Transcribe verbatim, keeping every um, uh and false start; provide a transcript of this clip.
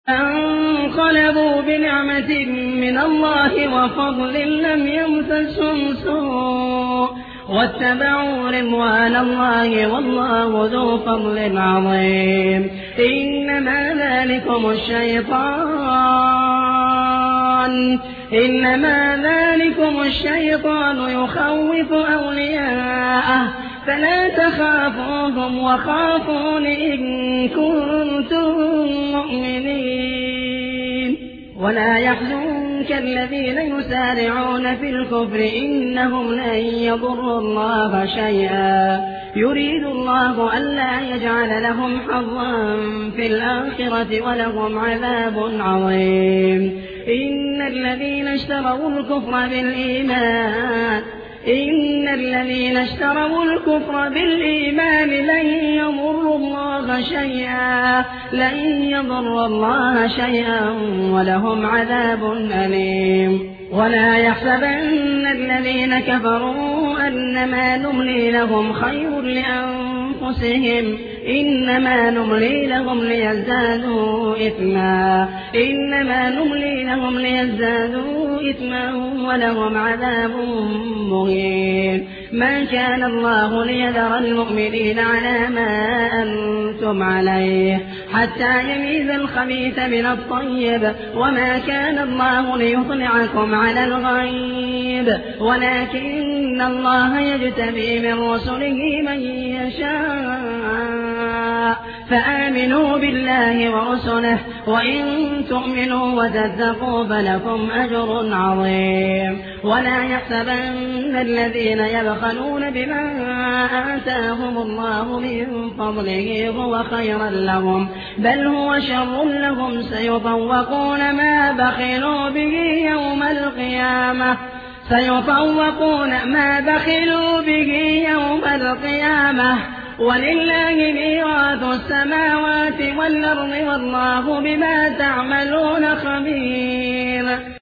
فانقلبوا بنعمة من الله وفضل لم يمسسهم سوء واتبعوا رضوان الله والله ذو فضل عظيم. إنما ذلكم الشيطان إنما ذلكم الشيطان يخوف أولياءه فلا تخافوهم وخافون إن كنتم مؤمنين. ولا يحزنك الذين يسارعون في الكفر إنهم لن يضروا الله شيئا يريد الله ألا يجعل لهم حظا في الآخرة ولهم عذاب عظيم. إن الذين اشتروا الكفر بالإيمان إن الذين اشتروا الكفر بالإيمان لن يضروا الله شيئا لن يضر الله شيئا ولهم عذاب أليم. ولا يحسبن الذين كفروا أنما نملي لهم خير لأنفسهم إنما نملي لهم ليزدادوا إثما إنما نملي لهم ليزدادوا إثما ولهم عذاب مهين. ما كان الله ليذر المؤمنين على ما أنتم عليه حتى يميز الخبيث من الطيب وما كان الله ليطلعكم على الغيب ولكن الله يجتبي من رسله من يشاء فآمنوا بالله ورسله وإن تؤمنوا وتتقوا فلكم أجر عظيم. ولا يحسبن الذين يبخلون بما آتاهم الله من فضله هو خيرا لهم بل هو شر لهم سيطوقون ما بخلوا به يوم القيامة سيطوقون ما بخلوا به يوم القيامة ولله ميراث السماوات والأرض والله بما تعملون خبير.